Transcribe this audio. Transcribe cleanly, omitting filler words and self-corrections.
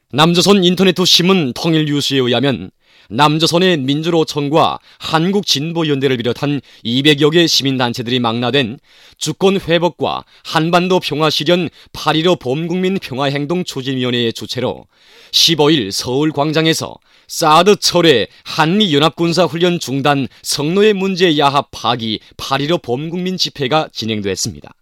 남조선 인터넷 신문 통일뉴스에 의하면 남조선의 민주노총과 한국진보연대를 비롯한 200여 개 시민단체들이 망라된 주권 회복과 한반도 평화 실현 8.15 범국민 평화행동 추진위원회의 주최로 15일 서울광장에서 사드 철회 한미연합군사훈련 중단 성노예 문제 야합 파기 8.15 범국민 집회가 진행됐습니다.